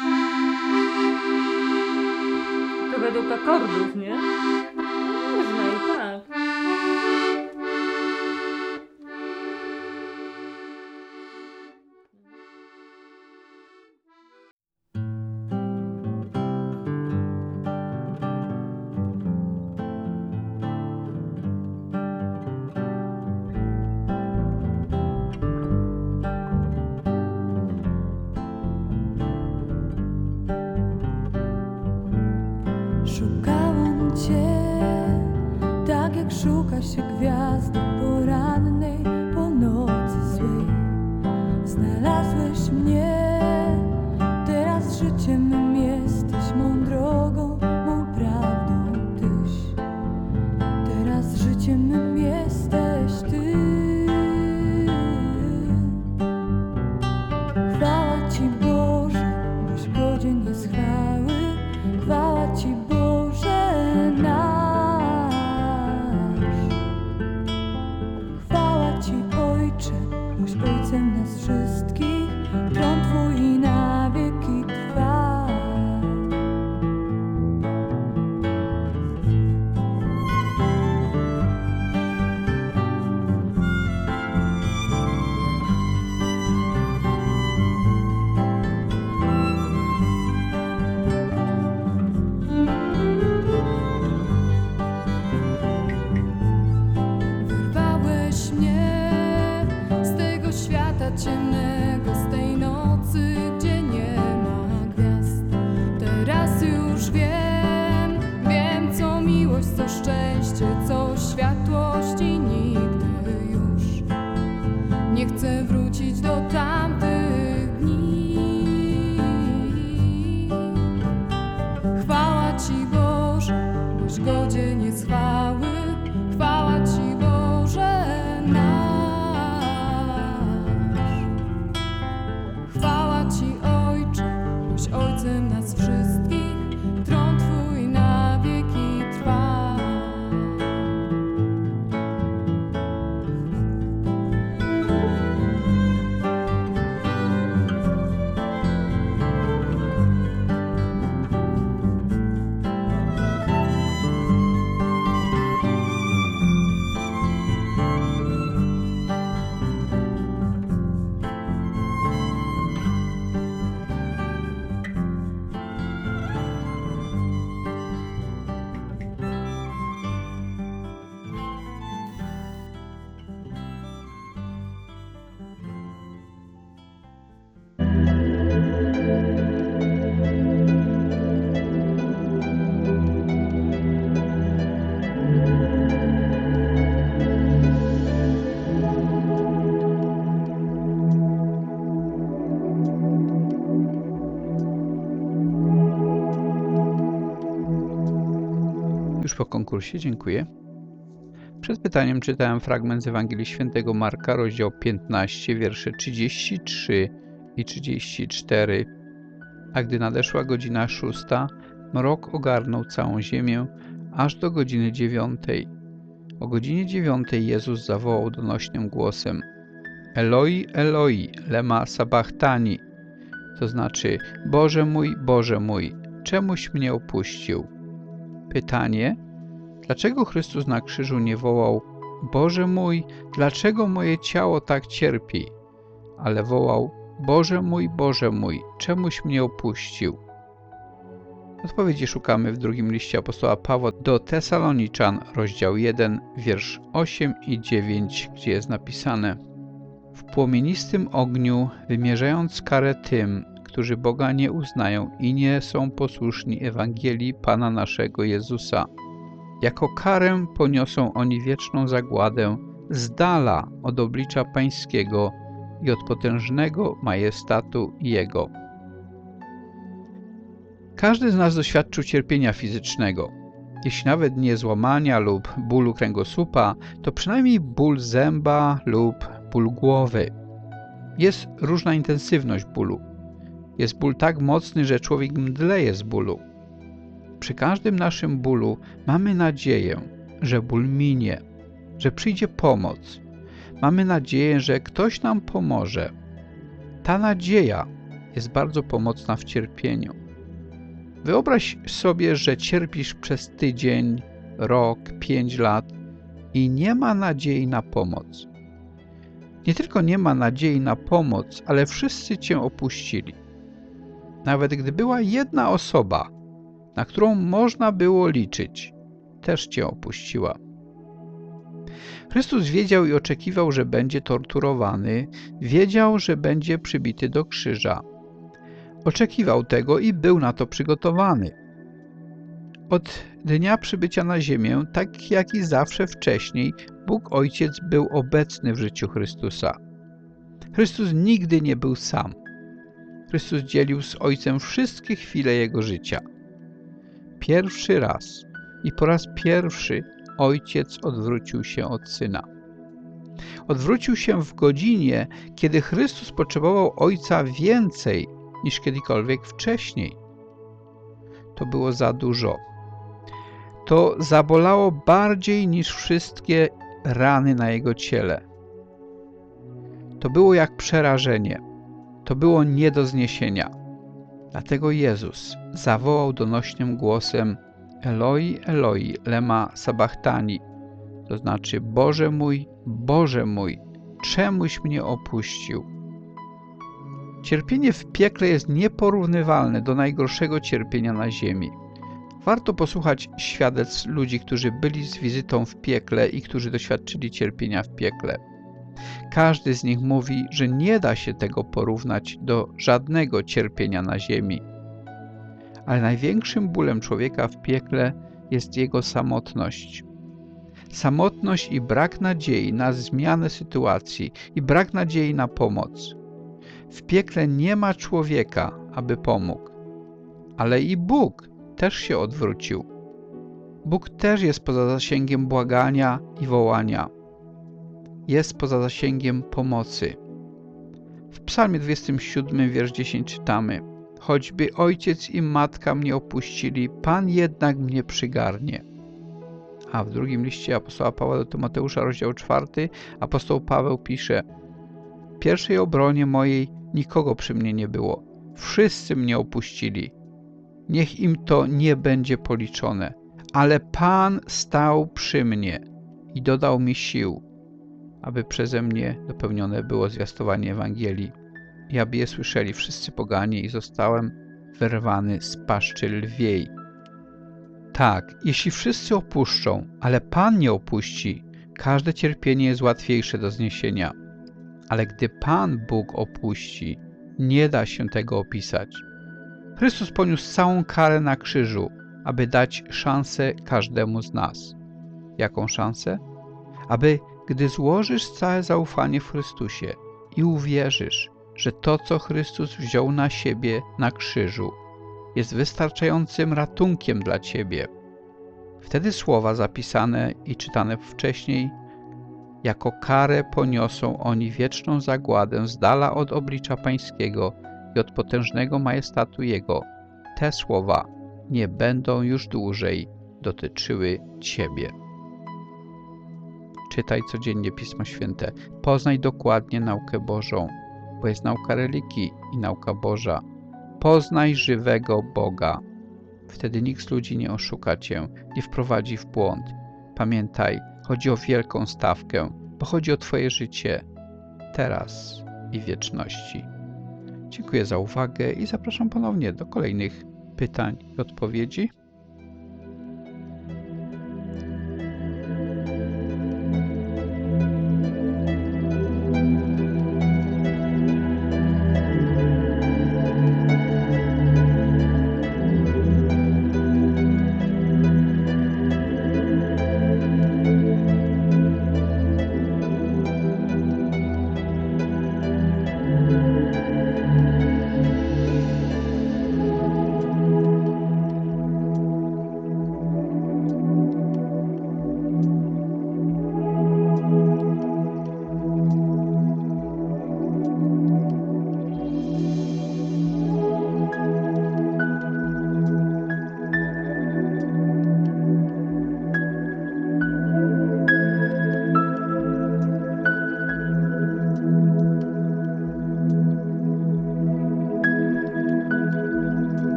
To według akordów, nie? Można i tak. Szukałam Cię, tak jak szuka się gwiazdy porannej, po nocy złej. Znalazłeś mnie, teraz życiem mym jesteś, mą drogą, mą prawdą Tyś. Teraz życiem mym jesteś Ty. Chwała Ci Boże, boś godzien jest chwały. Chwała Ci Boże nasz. Chwała Ci Ojcze, boś Ojcem nas wszystkich. Tron Twój na wieki trwa. Wyrwałeś mnie z tego świata ciemnego, z tej nocy, gdzie nie ma gwiazd. Teraz już wiem, wiem co miłość, co szczęście, co światłość i nigdy już nie chcę wrócić do tamtych dni. Chwała Ci Boże, boś godzien jest chwały. Chwała Ci Boże nasz. Chwała Ci Ojcze, boś Ojcem nas wszystkich. Tron Twój na wieki trwa. Już po konkursie, dziękuję. Przed pytaniem czytałem fragment z Ewangelii Świętego Marka, rozdział piętnaście, wiersze trzydzieści trzy i trzydzieści cztery. A gdy nadeszła godzina szósta, mrok ogarnął całą ziemię, aż do godziny dziewiątej. O godzinie dziewiątej Jezus zawołał donośnym głosem: Eloi, Eloi, lema sabachthani, to znaczy: Boże mój, Boże mój, czemuś mnie opuścił? Pytanie: dlaczego Chrystus na krzyżu nie wołał: Boże mój, dlaczego moje ciało tak cierpi? Ale wołał: Boże mój, Boże mój, czemuś mnie opuścił? Odpowiedzi szukamy w drugim liście apostoła Pawła do Tesaloniczan, rozdział jeden, wiersz osiem i dziewięć, gdzie jest napisane: W płomienistym ogniu, wymierzając karę tym, którzy Boga nie uznają i nie są posłuszni Ewangelii Pana naszego Jezusa. Jako karę poniosą oni wieczną zagładę z dala od oblicza Pańskiego i od potężnego majestatu Jego. Każdy z nas doświadczył cierpienia fizycznego. Jeśli nawet nie złamania lub bólu kręgosłupa, to przynajmniej ból zęba lub ból głowy. Jest różna intensywność bólu. Jest ból tak mocny, że człowiek mdleje z bólu. Przy każdym naszym bólu mamy nadzieję, że ból minie, że przyjdzie pomoc. Mamy nadzieję, że ktoś nam pomoże. Ta nadzieja jest bardzo pomocna w cierpieniu. Wyobraź sobie, że cierpisz przez tydzień, rok, pięć lat i nie ma nadziei na pomoc. Nie tylko nie ma nadziei na pomoc, ale wszyscy cię opuścili. Nawet gdy była jedna osoba, na którą można było liczyć, też cię opuściła. Chrystus wiedział i oczekiwał, że będzie torturowany, wiedział, że będzie przybity do krzyża. Oczekiwał tego i był na to przygotowany. Od dnia przybycia na ziemię, tak jak i zawsze wcześniej, Bóg Ojciec był obecny w życiu Chrystusa. Chrystus nigdy nie był sam. Chrystus dzielił z Ojcem wszystkie chwile Jego życia. Pierwszy raz i po raz pierwszy Ojciec odwrócił się od Syna. Odwrócił się w godzinie, kiedy Chrystus potrzebował Ojca więcej niż kiedykolwiek wcześniej. To było za dużo. To zabolało bardziej niż wszystkie rany na Jego ciele. To było jak przerażenie. To było nie do zniesienia. Dlatego Jezus zawołał donośnym głosem: Eloi, Eloi, lema sabachthani, to znaczy: Boże mój, Boże mój, czemuś mnie opuścił? Cierpienie w piekle jest nieporównywalne do najgorszego cierpienia na ziemi. Warto posłuchać świadectw ludzi, którzy byli z wizytą w piekle i którzy doświadczyli cierpienia w piekle. Każdy z nich mówi, że nie da się tego porównać do żadnego cierpienia na ziemi. Ale największym bólem człowieka w piekle jest jego samotność. Samotność i brak nadziei na zmianę sytuacji i brak nadziei na pomoc. W piekle nie ma człowieka, aby pomógł. Ale i Bóg też się odwrócił. Bóg też jest poza zasięgiem błagania i wołania. Jest poza zasięgiem pomocy. W Psalmie dwudziestym siódmym, wiersz dziesięć czytamy: Choćby ojciec i matka mnie opuścili, Pan jednak mnie przygarnie. A w drugim liście apostoła Pawła do Tymoteusza, rozdział czwarty, apostoł Paweł pisze: W pierwszej obronie mojej nikogo przy mnie nie było. Wszyscy mnie opuścili. Niech im to nie będzie policzone. Ale Pan stał przy mnie i dodał mi sił, aby przeze mnie dopełnione było zwiastowanie Ewangelii i aby je słyszeli wszyscy poganie i zostałem wyrwany z paszczy lwiej. Tak, jeśli wszyscy opuszczą, ale Pan nie opuści, każde cierpienie jest łatwiejsze do zniesienia. Ale gdy Pan Bóg opuści, nie da się tego opisać. Chrystus poniósł całą karę na krzyżu, aby dać szansę każdemu z nas. Jaką szansę? Aby, gdy złożysz całe zaufanie w Chrystusie i uwierzysz, że to, co Chrystus wziął na siebie na krzyżu, jest wystarczającym ratunkiem dla ciebie, wtedy słowa zapisane i czytane wcześniej: jako karę poniosą oni wieczną zagładę z dala od oblicza Pańskiego i od potężnego majestatu Jego. Te słowa nie będą już dłużej dotyczyły ciebie. Czytaj codziennie Pismo Święte. Poznaj dokładnie naukę Bożą, bo jest nauka religii i nauka Boża. Poznaj żywego Boga. Wtedy nikt z ludzi nie oszuka cię, nie wprowadzi w błąd. Pamiętaj, chodzi o wielką stawkę, bo chodzi o twoje życie teraz i w wieczności. Dziękuję za uwagę i zapraszam ponownie do kolejnych pytań i odpowiedzi.